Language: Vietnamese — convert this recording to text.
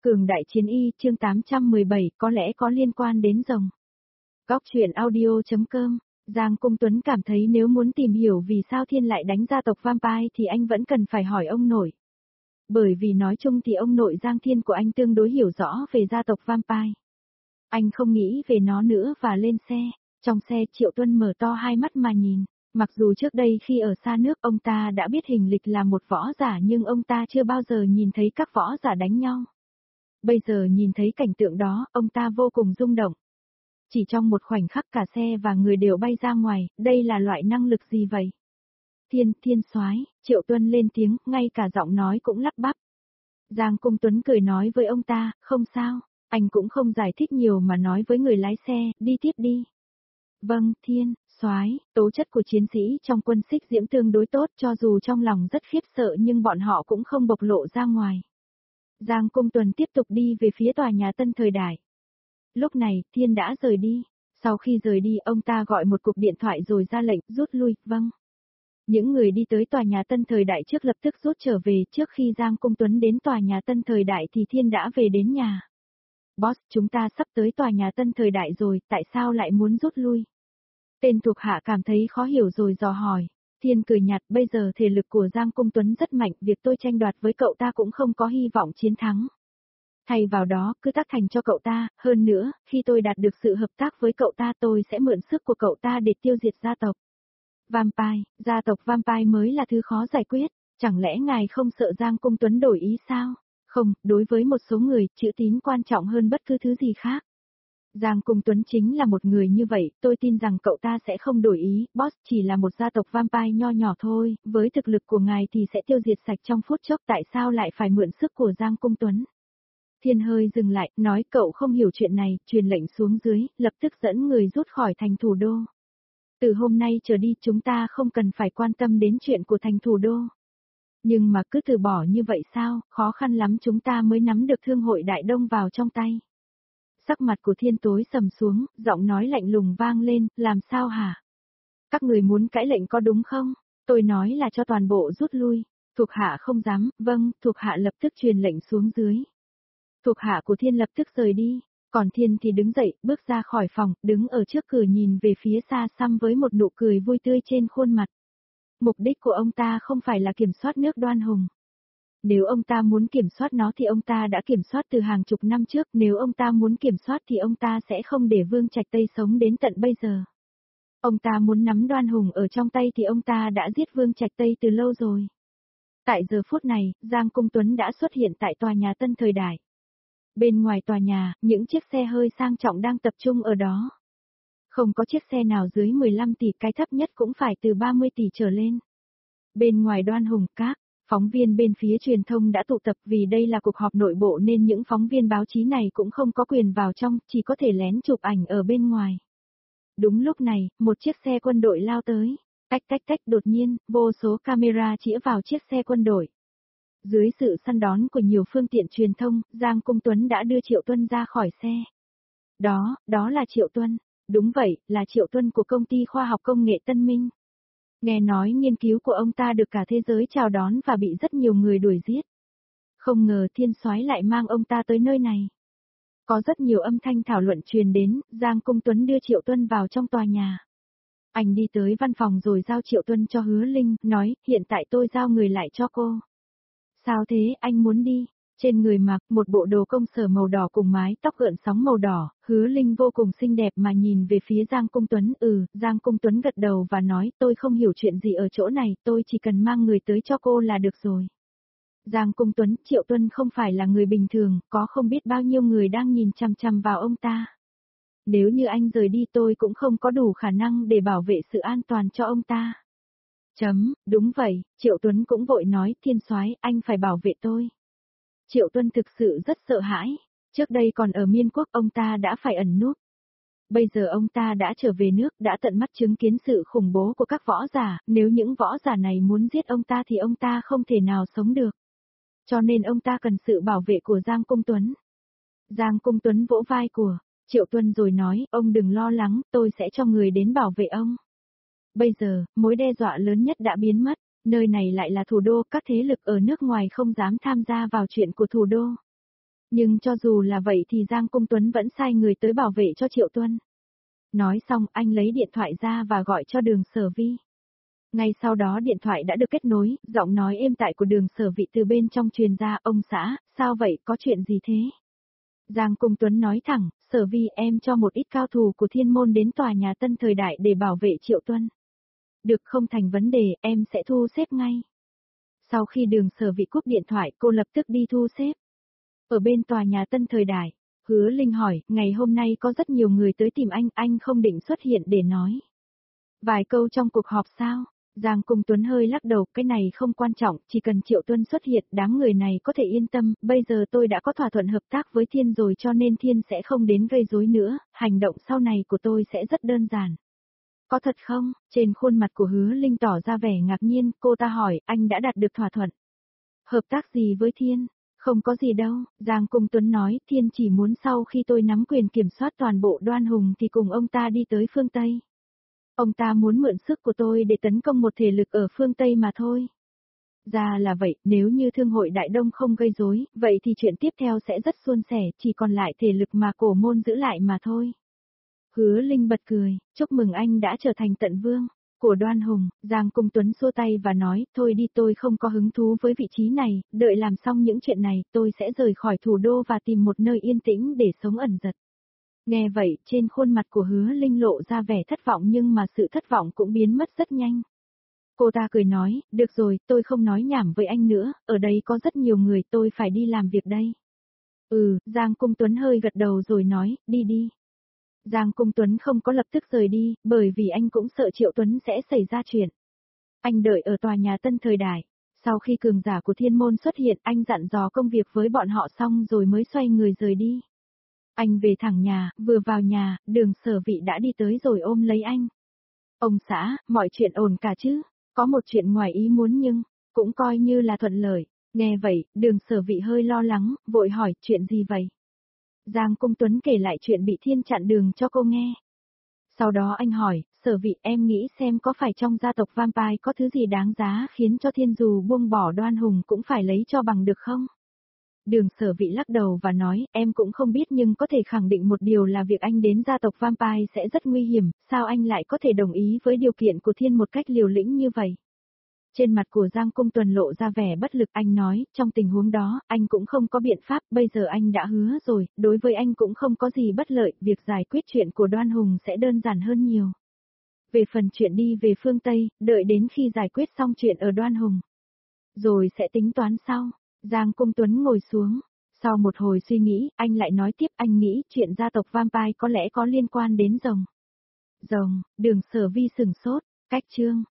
Cường đại chiến y chương 817 có lẽ có liên quan đến rồng. Góc truyện audio.com. Giang Cung Tuấn cảm thấy nếu muốn tìm hiểu vì sao Thiên lại đánh gia tộc Vampire thì anh vẫn cần phải hỏi ông nội. Bởi vì nói chung thì ông nội Giang Thiên của anh tương đối hiểu rõ về gia tộc Vampire. Anh không nghĩ về nó nữa và lên xe. Trong xe Triệu Tuân mở to hai mắt mà nhìn. Mặc dù trước đây khi ở xa nước ông ta đã biết Hình Lịch là một võ giả nhưng ông ta chưa bao giờ nhìn thấy các võ giả đánh nhau. Bây giờ nhìn thấy cảnh tượng đó, ông ta vô cùng rung động. Chỉ trong một khoảnh khắc cả xe và người đều bay ra ngoài, đây là loại năng lực gì vậy? Thiên soái, Triệu Tuân lên tiếng, ngay cả giọng nói cũng lắp bắp. Giang Cung Tuấn cười nói với ông ta, không sao, anh cũng không giải thích nhiều mà nói với người lái xe, đi tiếp đi. Vâng, Thiên, soái, tố chất của chiến sĩ trong quân Xích Diễm tương đối tốt cho dù trong lòng rất khiếp sợ nhưng bọn họ cũng không bộc lộ ra ngoài. Giang Cung Tuấn tiếp tục đi về phía tòa nhà Tân Thời Đại. Lúc này, Thiên đã rời đi. Sau khi rời đi, ông ta gọi một cuộc điện thoại rồi ra lệnh, rút lui, vâng. Những người đi tới tòa nhà Tân Thời Đại trước lập tức rút trở về, trước khi Giang Cung Tuấn đến tòa nhà Tân Thời Đại thì Thiên đã về đến nhà. Boss, chúng ta sắp tới tòa nhà Tân Thời Đại rồi, tại sao lại muốn rút lui? Tên thuộc hạ cảm thấy khó hiểu rồi dò hỏi. Thiên cười nhạt, bây giờ thể lực của Giang Cung Tuấn rất mạnh, việc tôi tranh đoạt với cậu ta cũng không có hy vọng chiến thắng. Thay vào đó, cứ tác thành cho cậu ta, hơn nữa, khi tôi đạt được sự hợp tác với cậu ta tôi sẽ mượn sức của cậu ta để tiêu diệt gia tộc. Vampire, gia tộc Vampire mới là thứ khó giải quyết, chẳng lẽ ngài không sợ Giang Cung Tuấn đổi ý sao? Không, đối với một số người, chữ tín quan trọng hơn bất cứ thứ gì khác. Giang Cung Tuấn chính là một người như vậy, tôi tin rằng cậu ta sẽ không đổi ý, boss chỉ là một gia tộc Vampire nho nhỏ thôi, với thực lực của ngài thì sẽ tiêu diệt sạch trong phút chốc, tại sao lại phải mượn sức của Giang Cung Tuấn? Thiên hơi dừng lại, nói cậu không hiểu chuyện này, truyền lệnh xuống dưới, lập tức dẫn người rút khỏi thành thủ đô. Từ hôm nay trở đi chúng ta không cần phải quan tâm đến chuyện của thành thủ đô. Nhưng mà cứ từ bỏ như vậy sao, khó khăn lắm chúng ta mới nắm được thương hội Đại Đông vào trong tay. Sắc mặt của Thiên tối sầm xuống, giọng nói lạnh lùng vang lên, làm sao hả? Các người muốn cãi lệnh có đúng không? Tôi nói là cho toàn bộ rút lui. Thuộc hạ không dám, vâng, thuộc hạ lập tức truyền lệnh xuống dưới. Thuộc hạ của Thiên lập tức rời đi, còn Thiên thì đứng dậy, bước ra khỏi phòng, đứng ở trước cửa nhìn về phía xa xăm với một nụ cười vui tươi trên khuôn mặt. Mục đích của ông ta không phải là kiểm soát nước Đoan Hùng. Nếu ông ta muốn kiểm soát nó thì ông ta đã kiểm soát từ hàng chục năm trước, nếu ông ta muốn kiểm soát thì ông ta sẽ không để Vương Trạch Tây sống đến tận bây giờ. Ông ta muốn nắm Đoan Hùng ở trong tay thì ông ta đã giết Vương Trạch Tây từ lâu rồi. Tại giờ phút này, Giang Cung Tuấn đã xuất hiện tại tòa nhà Tân Thời Đại. Bên ngoài tòa nhà, những chiếc xe hơi sang trọng đang tập trung ở đó. Không có chiếc xe nào dưới 15 tỷ, cái thấp nhất cũng phải từ 30 tỷ trở lên. Bên ngoài Đoan Hùng các phóng viên bên phía truyền thông đã tụ tập vì đây là cuộc họp nội bộ nên những phóng viên báo chí này cũng không có quyền vào trong, chỉ có thể lén chụp ảnh ở bên ngoài. Đúng lúc này, một chiếc xe quân đội lao tới. Tách tách tách, đột nhiên, vô số camera chĩa vào chiếc xe quân đội. Dưới sự săn đón của nhiều phương tiện truyền thông, Giang Cung Tuấn đã đưa Triệu Tuân ra khỏi xe. Đó là Triệu Tuân. Đúng vậy, là Triệu Tuân của công ty khoa học công nghệ Tân Minh. Nghe nói nghiên cứu của ông ta được cả thế giới chào đón và bị rất nhiều người đuổi giết. Không ngờ Thiên soái lại mang ông ta tới nơi này. Có rất nhiều âm thanh thảo luận truyền đến, Giang Cung Tuấn đưa Triệu Tuân vào trong tòa nhà. Anh đi tới văn phòng rồi giao Triệu Tuân cho Hứa Linh, nói, hiện tại tôi giao người lại cho cô. Sao thế, anh muốn đi? Trên người mặc một bộ đồ công sở màu đỏ cùng mái tóc gợn sóng màu đỏ, Hứa Linh vô cùng xinh đẹp mà nhìn về phía Giang Cung Tuấn. Giang Cung Tuấn gật đầu và nói, tôi không hiểu chuyện gì ở chỗ này, tôi chỉ cần mang người tới cho cô là được rồi. Giang Cung Tuấn, Triệu Tuân không phải là người bình thường, có không biết bao nhiêu người đang nhìn chằm chằm vào ông ta. Nếu như anh rời đi tôi cũng không có đủ khả năng để bảo vệ sự an toàn cho ông ta. Đúng vậy, Triệu Tuấn cũng vội nói, Thiên soái, anh phải bảo vệ tôi. Triệu Tuân thực sự rất sợ hãi, trước đây còn ở Miên Quốc ông ta đã phải ẩn núp. Bây giờ ông ta đã trở về nước, đã tận mắt chứng kiến sự khủng bố của các võ giả, nếu những võ giả này muốn giết ông ta thì ông ta không thể nào sống được. Cho nên ông ta cần sự bảo vệ của Giang Cung Tuấn. Giang Cung Tuấn vỗ vai của Triệu Tuân rồi nói, ông đừng lo lắng, tôi sẽ cho người đến bảo vệ ông. Bây giờ, mối đe dọa lớn nhất đã biến mất, nơi này lại là thủ đô, các thế lực ở nước ngoài không dám tham gia vào chuyện của thủ đô. Nhưng cho dù là vậy thì Giang Cung Tuấn vẫn sai người tới bảo vệ cho Triệu Tuân. Nói xong anh lấy điện thoại ra và gọi cho Đường Sở Vi. Ngay sau đó điện thoại đã được kết nối, giọng nói êm tại của Đường Sở Vi từ bên trong truyền ra, ông xã, sao vậy, có chuyện gì thế? Giang Cung Tuấn nói thẳng, Sở Vi em cho một ít cao thủ của Thiên Môn đến tòa nhà Tân Thời Đại để bảo vệ Triệu Tuân. Được, không thành vấn đề, em sẽ thu xếp ngay. Sau khi Đường Sở Vi cúp điện thoại, cô lập tức đi thu xếp. Ở bên tòa nhà Tân Thời Đại, Hứa Linh hỏi, ngày hôm nay có rất nhiều người tới tìm anh không định xuất hiện để nói vài câu trong cuộc họp sao? Giang Cung Tuấn hơi lắc đầu, cái này không quan trọng, chỉ cần Triệu Tuân xuất hiện, đám người này có thể yên tâm, bây giờ tôi đã có thỏa thuận hợp tác với Thiên rồi cho nên Thiên sẽ không đến gây rối nữa, hành động sau này của tôi sẽ rất đơn giản. Có thật không? Trên khuôn mặt của Hứa Linh tỏ ra vẻ ngạc nhiên, cô ta hỏi, anh đã đạt được thỏa thuận. Hợp tác gì với Thiên? Không có gì đâu, Giang Cung Tuấn nói, Thiên chỉ muốn sau khi tôi nắm quyền kiểm soát toàn bộ Đoan Hùng thì cùng ông ta đi tới phương Tây. Ông ta muốn mượn sức của tôi để tấn công một thể lực ở phương Tây mà thôi. Ra là vậy, nếu như Thương hội Đại Đông không gây rối, vậy thì chuyện tiếp theo sẽ rất suôn sẻ, chỉ còn lại thể lực mà Cổ Môn giữ lại mà thôi. Hứa Linh bật cười, chúc mừng anh đã trở thành tận vương của Đoan Hùng. Giang Cung Tuấn xua tay và nói, thôi đi, tôi không có hứng thú với vị trí này, đợi làm xong những chuyện này, tôi sẽ rời khỏi thủ đô và tìm một nơi yên tĩnh để sống ẩn giật. Nghe vậy, trên khuôn mặt của Hứa Linh lộ ra vẻ thất vọng nhưng mà sự thất vọng cũng biến mất rất nhanh. Cô ta cười nói, được rồi, tôi không nói nhảm với anh nữa, ở đây có rất nhiều người, tôi phải đi làm việc đây. Giang Cung Tuấn hơi gật đầu rồi nói, đi đi. Giang Cung Tuấn không có lập tức rời đi, bởi vì anh cũng sợ Triệu Tuấn sẽ xảy ra chuyện. Anh đợi ở tòa nhà Tân Thời Đại. Sau khi cường giả của Thiên Môn xuất hiện, anh dặn dò công việc với bọn họ xong rồi mới xoay người rời đi. Anh về thẳng nhà, vừa vào nhà, Đường Sở Vị đã đi tới rồi ôm lấy anh. Ông xã, mọi chuyện ổn cả chứ? Có một chuyện ngoài ý muốn nhưng, cũng coi như là thuận lợi. Nghe vậy, Đường Sở Vị hơi lo lắng, vội hỏi, chuyện gì vậy? Giang Cung Tuấn kể lại chuyện bị Thiên chặn đường cho cô nghe. Sau đó anh hỏi, Sở Vị em nghĩ xem có phải trong gia tộc Vampire có thứ gì đáng giá khiến cho Thiên dù buông bỏ Đoan Hùng cũng phải lấy cho bằng được không? Đường Sở Vị lắc đầu và nói, em cũng không biết nhưng có thể khẳng định một điều là việc anh đến gia tộc Vampire sẽ rất nguy hiểm, sao anh lại có thể đồng ý với điều kiện của Thiên một cách liều lĩnh như vậy? Trên mặt của Giang Cung Tuấn lộ ra vẻ bất lực, anh nói, trong tình huống đó, anh cũng không có biện pháp, bây giờ anh đã hứa rồi, đối với anh cũng không có gì bất lợi, việc giải quyết chuyện của Đoan Hùng sẽ đơn giản hơn nhiều. Về phần chuyện đi về phương Tây, đợi đến khi giải quyết xong chuyện ở Đoan Hùng, rồi sẽ tính toán sau. Giang Cung Tuấn ngồi xuống. Sau một hồi suy nghĩ, anh lại nói tiếp, anh nghĩ chuyện gia tộc Vampire có lẽ có liên quan đến rồng. Rồng, Đường Sở Vi sừng sốt, cách chương.